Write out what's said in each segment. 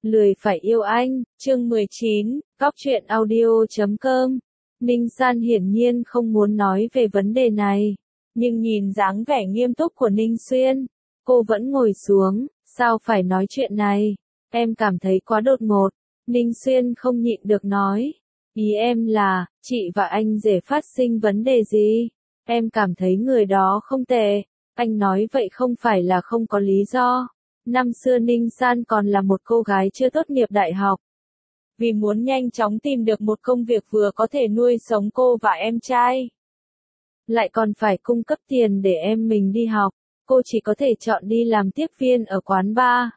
Lười phải yêu anh, chương 19, Góc truyện audio.com. Ninh San hiển nhiên không muốn nói về vấn đề này, nhưng nhìn dáng vẻ nghiêm túc của Ninh Xuyên, cô vẫn ngồi xuống, sao phải nói chuyện này, em cảm thấy quá đột ngột. Ninh Xuyên không nhịn được nói, ý em là, chị và anh rể phát sinh vấn đề gì, em cảm thấy người đó không tệ, anh nói vậy không phải là không có lý do. Năm xưa Ninh San còn là một cô gái chưa tốt nghiệp đại học. Vì muốn nhanh chóng tìm được một công việc vừa có thể nuôi sống cô và em trai, lại còn phải cung cấp tiền để em mình đi học, cô chỉ có thể chọn đi làm tiếp viên ở quán bar.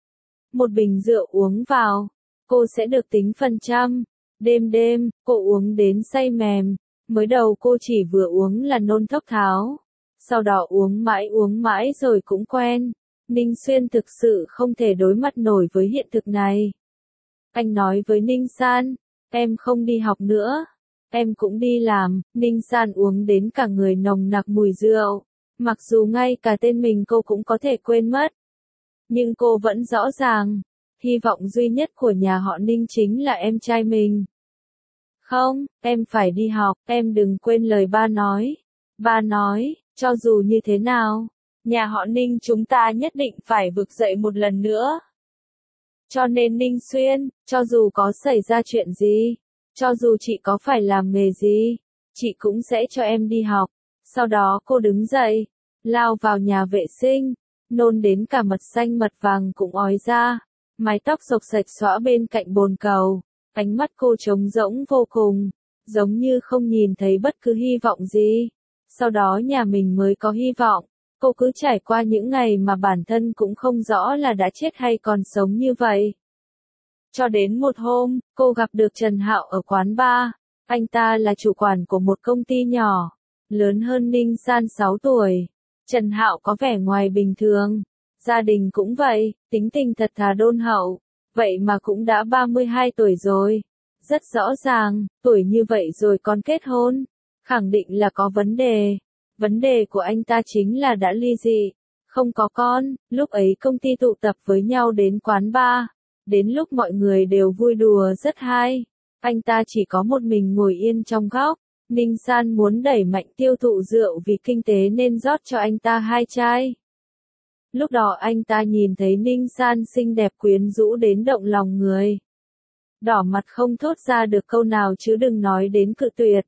Một bình rượu uống vào, cô sẽ được tính phần trăm. Đêm đêm, cô uống đến say mềm. Mới đầu cô chỉ vừa uống là nôn thốc tháo. Sau đó uống mãi rồi cũng quen. Ninh Xuyên thực sự không thể đối mặt nổi với hiện thực này. Anh nói với Ninh San, em không đi học nữa, em cũng đi làm. Ninh San uống đến cả người nồng nặc mùi rượu, mặc dù ngay cả tên mình cô cũng có thể quên mất. Nhưng cô vẫn rõ ràng, hy vọng duy nhất của nhà họ Ninh chính là em trai mình. Không, em phải đi học, em đừng quên lời ba nói. Ba nói, cho dù như thế nào, nhà họ Ninh chúng ta nhất định phải vực dậy một lần nữa. Cho nên Ninh Xuyên, cho dù có xảy ra chuyện gì, cho dù chị có phải làm nghề gì, chị cũng sẽ cho em đi học. Sau đó cô đứng dậy, lao vào nhà vệ sinh, nôn đến cả mật xanh mật vàng cũng ói ra, mái tóc xộc xạch xõa bên cạnh bồn cầu, ánh mắt cô trống rỗng vô cùng, giống như không nhìn thấy bất cứ hy vọng gì. Sau đó nhà mình mới có hy vọng. Cô cứ trải qua những ngày mà bản thân cũng không rõ là đã chết hay còn sống như vậy. Cho đến một hôm, cô gặp được Trần Hạo ở quán bar. Anh ta là chủ quản của một công ty nhỏ, lớn hơn Ninh San 6 tuổi. Trần Hạo có vẻ ngoài bình thường, gia đình cũng vậy, tính tình thật thà đôn hậu, vậy mà cũng đã 32 tuổi rồi. Rất rõ ràng, tuổi như vậy rồi còn kết hôn, khẳng định là có vấn đề. Vấn đề của anh ta chính là đã ly dị, không có con. Lúc ấy công ty tụ tập với nhau đến quán bar, đến lúc mọi người đều vui đùa rất hay, anh ta chỉ có một mình ngồi yên trong góc. Ninh San muốn đẩy mạnh tiêu thụ rượu vì kinh tế nên rót cho anh ta 2 chai. Lúc đó anh ta nhìn thấy Ninh San xinh đẹp quyến rũ đến động lòng người, đỏ mặt không thốt ra được câu nào chứ đừng nói đến cự tuyệt.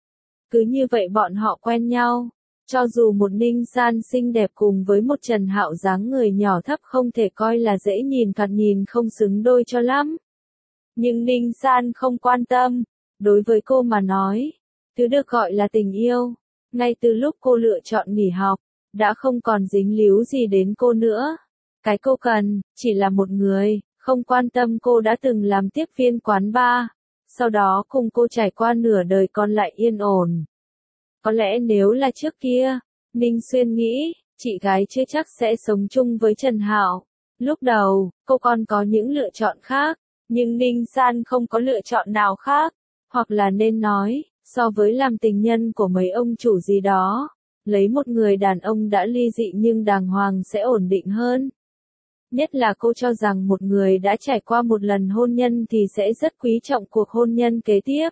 Cứ như vậy bọn họ quen nhau. Cho dù một Ninh San xinh đẹp cùng với một Trần Hạo dáng người nhỏ thấp không thể coi là dễ nhìn, thoạt nhìn không xứng đôi cho lắm. Nhưng Ninh San không quan tâm. Đối với cô mà nói, thứ được gọi là tình yêu, ngay từ lúc cô lựa chọn nghỉ học, đã không còn dính líu gì đến cô nữa. Cái cô cần, chỉ là một người, không quan tâm cô đã từng làm tiếp viên quán bar, sau đó cùng cô trải qua nửa đời còn lại yên ổn. Có lẽ nếu là trước kia, Ninh Xuyên nghĩ, chị gái chưa chắc sẽ sống chung với Trần Hạo. Lúc đầu, cô còn có những lựa chọn khác, nhưng Ninh San không có lựa chọn nào khác. Hoặc là nên nói, so với làm tình nhân của mấy ông chủ gì đó, lấy một người đàn ông đã ly dị nhưng đàng hoàng sẽ ổn định hơn. Nhất là cô cho rằng một người đã trải qua một lần hôn nhân thì sẽ rất quý trọng cuộc hôn nhân kế tiếp.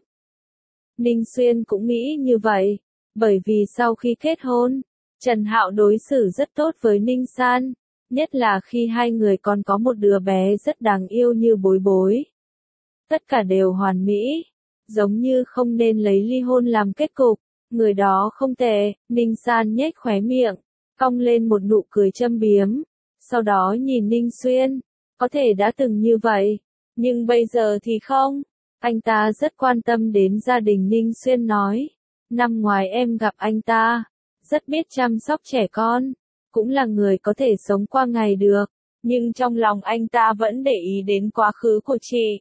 Ninh Xuyên cũng nghĩ như vậy. Bởi vì sau khi kết hôn, Trần Hạo đối xử rất tốt với Ninh San, nhất là khi hai người còn có một đứa bé rất đáng yêu như Bối Bối. Tất cả đều hoàn mỹ, giống như không nên lấy ly hôn làm kết cục. Người đó không tệ. Ninh San nhếch khóe miệng, cong lên một nụ cười châm biếm, sau đó nhìn Ninh Xuyên, có thể đã từng như vậy, nhưng bây giờ thì không. Anh ta rất quan tâm đến gia đình. Ninh Xuyên nói, năm ngoái em gặp anh ta, rất biết chăm sóc trẻ con, cũng là người có thể sống qua ngày được, nhưng trong lòng anh ta vẫn để ý đến quá khứ của chị.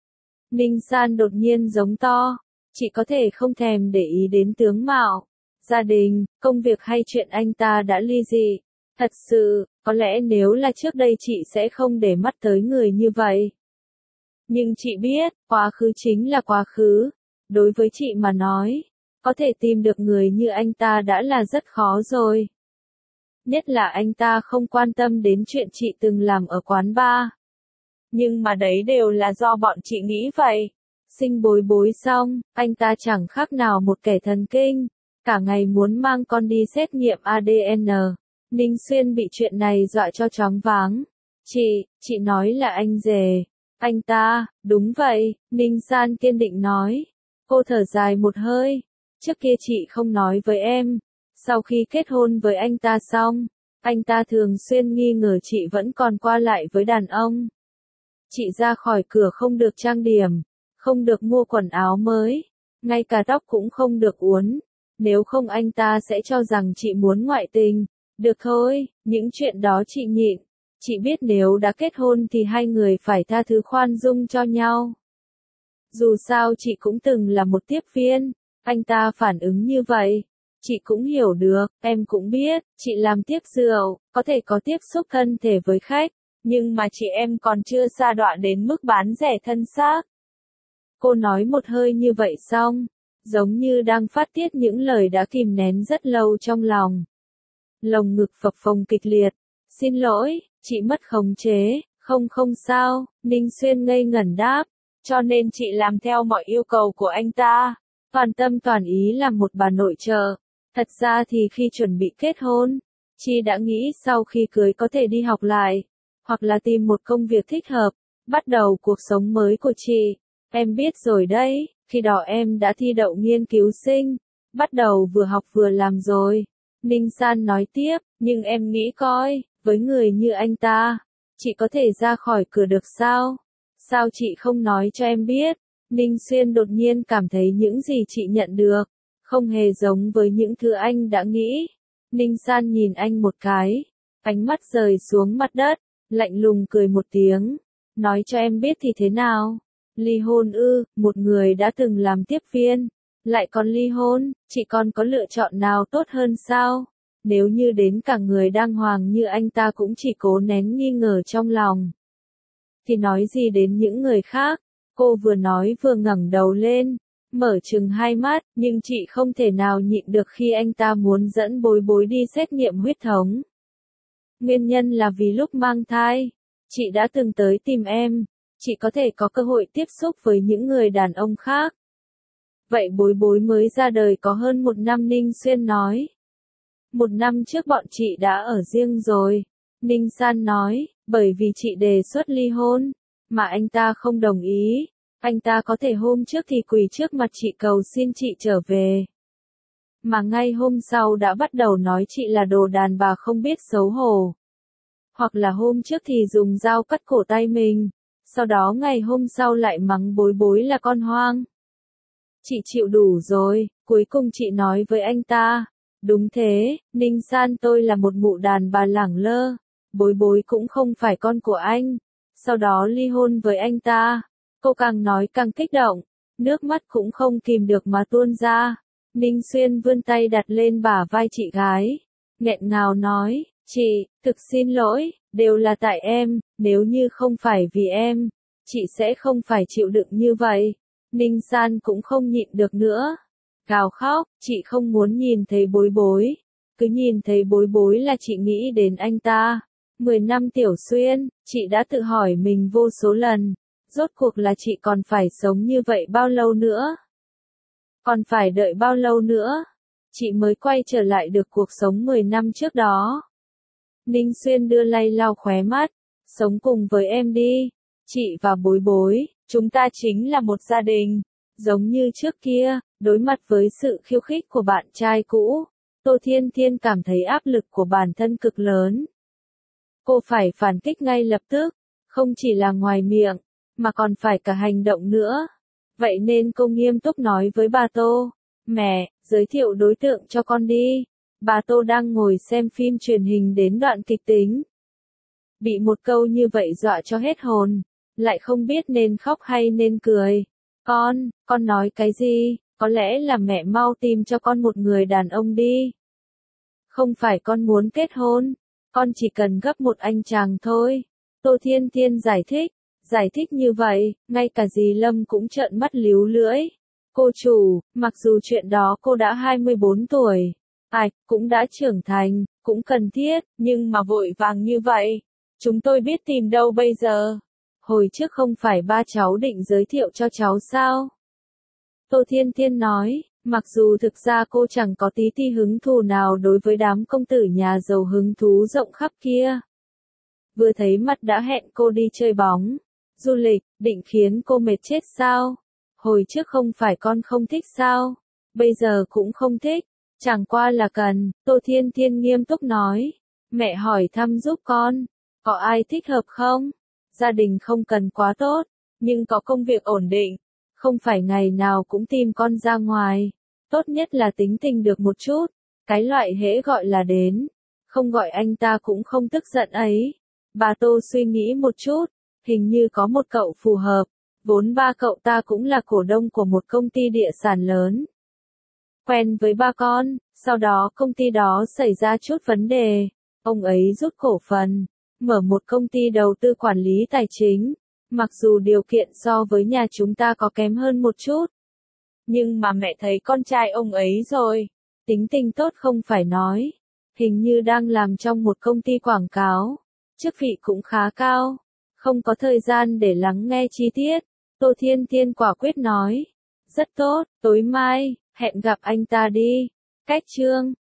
Ninh San đột nhiên giống to, chị có thể không thèm để ý đến tướng mạo, gia đình, công việc hay chuyện anh ta đã ly dị. Thật sự, có lẽ nếu là trước đây chị sẽ không để mắt tới người như vậy. Nhưng chị biết, quá khứ chính là quá khứ. Đối với chị mà nói, có thể tìm được người như anh ta đã là rất khó rồi. Nhất là anh ta không quan tâm đến chuyện chị từng làm ở quán bar. Nhưng mà đấy đều là do bọn chị nghĩ vậy. Sinh Bối Bối xong, anh ta chẳng khác nào một kẻ thần kinh, cả ngày muốn mang con đi xét nghiệm ADN. Ninh Xuyên bị chuyện này dọa cho choáng váng. Chị nói là anh rể. Anh ta, đúng vậy, Ninh San kiên định nói. Cô thở dài một hơi. Trước kia chị không nói với em. Sau khi kết hôn với anh ta xong, anh ta thường xuyên nghi ngờ chị vẫn còn qua lại với đàn ông. Chị ra khỏi cửa không được trang điểm, không được mua quần áo mới, ngay cả tóc cũng không được uốn. Nếu không anh ta sẽ cho rằng chị muốn ngoại tình. Được thôi, những chuyện đó chị nhịn. Chị biết nếu đã kết hôn thì hai người phải tha thứ khoan dung cho nhau. Dù sao chị cũng từng là một tiếp viên. Anh ta phản ứng như vậy. Chị cũng hiểu được, em cũng biết, chị làm tiếp rượu, có thể có tiếp xúc thân thể với khách. Nhưng mà chị em còn chưa sa đọa đến mức bán rẻ thân xác. Cô nói một hơi như vậy xong, giống như đang phát tiết những lời đã kìm nén rất lâu trong lòng. Lồng ngực phập phồng kịch liệt. Xin lỗi, chị mất khống chế. Không sao, Ninh Xuyên ngây ngẩn đáp. Cho nên chị làm theo mọi yêu cầu của anh ta. Toàn tâm toàn ý làm một bà nội trợ. Thật ra thì khi chuẩn bị kết hôn, chị đã nghĩ sau khi cưới có thể đi học lại, hoặc là tìm một công việc thích hợp, bắt đầu cuộc sống mới của chị. Em biết rồi đấy, khi đó em đã thi đậu nghiên cứu sinh, bắt đầu vừa học vừa làm rồi. Ninh San nói tiếp, nhưng em nghĩ coi, với người như anh ta, chị có thể ra khỏi cửa được sao? Sao chị không nói cho em biết? Ninh Xuyên đột nhiên cảm thấy những gì chị nhận được, không hề giống với những thứ anh đã nghĩ. Ninh San nhìn anh một cái, ánh mắt rời xuống mặt đất, lạnh lùng cười một tiếng. Nói cho em biết thì thế nào? Ly hôn ư? Một người đã từng làm tiếp viên, lại còn ly hôn, chị còn có lựa chọn nào tốt hơn sao? Nếu như đến cả người đàng hoàng như anh ta cũng chỉ cố nén nghi ngờ trong lòng, thì nói gì đến những người khác? Cô vừa nói vừa ngẩng đầu lên, mở trừng hai mắt, nhưng chị không thể nào nhịn được khi anh ta muốn dẫn Bối Bối đi xét nghiệm huyết thống. Nguyên nhân là vì lúc mang thai, chị đã từng tới tìm em, chị có thể có cơ hội tiếp xúc với những người đàn ông khác. Vậy Bối Bối mới ra đời có hơn 1 năm, Ninh Xuyên nói. 1 năm trước bọn chị đã ở riêng rồi, Ninh San nói, bởi vì chị đề xuất ly hôn, mà anh ta không đồng ý. Anh ta có thể hôm trước thì quỳ trước mặt chị cầu xin chị trở về, mà ngay hôm sau đã bắt đầu nói chị là đồ đàn bà không biết xấu hổ. Hoặc là hôm trước thì dùng dao cắt cổ tay mình, sau đó ngày hôm sau lại mắng Bối Bối là con hoang. Chị chịu đủ rồi, cuối cùng chị nói với anh ta. Đúng thế, Ninh San, tôi là một mụ đàn bà lẳng lơ. Bối Bối cũng không phải con của anh. Sau đó ly hôn với anh ta. Cô càng nói càng kích động, nước mắt cũng không kìm được mà tuôn ra. Ninh Xuyên vươn tay đặt lên bả vai chị gái, nghẹn ngào nói, chị, thực xin lỗi, đều là tại em, nếu như không phải vì em, chị sẽ không phải chịu đựng như vậy. Ninh San cũng không nhịn được nữa, gào khóc, chị không muốn nhìn thấy Bối Bối, cứ nhìn thấy Bối Bối là chị nghĩ đến anh ta. 10 năm Tiểu Xuyên, chị đã tự hỏi mình vô số lần, rốt cuộc là chị còn phải sống như vậy bao lâu nữa? Còn phải đợi bao lâu nữa? Chị mới quay trở lại được cuộc sống 10 năm trước đó. Ninh Xuyên đưa lay lau khóe mắt, sống cùng với em đi. Chị và Bối Bối, chúng ta chính là một gia đình. Giống như trước kia, đối mặt với sự khiêu khích của bạn trai cũ, Tô Thiên Thiên cảm thấy áp lực của bản thân cực lớn. Cô phải phản kích ngay lập tức, không chỉ là ngoài miệng, mà còn phải cả hành động nữa. Vậy nên cô nghiêm túc nói với bà Tô, mẹ, giới thiệu đối tượng cho con đi. Bà Tô đang ngồi xem phim truyền hình đến đoạn kịch tính. Bị một câu như vậy dọa cho hết hồn, lại không biết nên khóc hay nên cười. Con nói cái gì? Có lẽ là mẹ mau tìm cho con một người đàn ông đi. Không phải con muốn kết hôn, con chỉ cần gấp một anh chàng thôi. Tô Thiên Thiên giải thích như vậy, ngay cả dì Lâm cũng trợn mắt líu lưỡi. Cô chủ, mặc dù chuyện đó cô đã 24 tuổi, cũng đã trưởng thành, cũng cần thiết, nhưng mà vội vàng như vậy, chúng tôi biết tìm đâu bây giờ. Hồi trước không phải ba cháu định giới thiệu cho cháu sao? Tô Thiên Thiên nói, mặc dù thực ra cô chẳng có tí ti hứng thú nào đối với đám công tử nhà giàu hứng thú rộng khắp kia. Vừa thấy mặt đã hẹn cô đi chơi bóng, du lịch, định khiến cô mệt chết sao? Hồi trước không phải con không thích sao? Bây giờ cũng không thích, chẳng qua là cần, Tô Thiên Thiên nghiêm túc nói. Mẹ hỏi thăm giúp con, có ai thích hợp không? Gia đình không cần quá tốt, nhưng có công việc ổn định, không phải ngày nào cũng tìm con ra ngoài. Tốt nhất là tính tình được một chút, cái loại hễ gọi là đến, không gọi anh ta cũng không tức giận ấy. Bà Tô suy nghĩ một chút, hình như có một cậu phù hợp, vốn ba cậu ta cũng là cổ đông của một công ty địa sản lớn. Quen với ba con, sau đó công ty đó xảy ra chút vấn đề, ông ấy rút cổ phần, mở một công ty đầu tư quản lý tài chính, mặc dù điều kiện so với nhà chúng ta có kém hơn một chút. Nhưng mà mẹ thấy con trai ông ấy rồi, tính tình tốt không phải nói, hình như đang làm trong một công ty quảng cáo, chức vị cũng khá cao, không có thời gian để lắng nghe chi tiết, Tô Thiên Thiên quả quyết nói, rất tốt, tối mai, hẹn gặp anh ta đi, cách chương.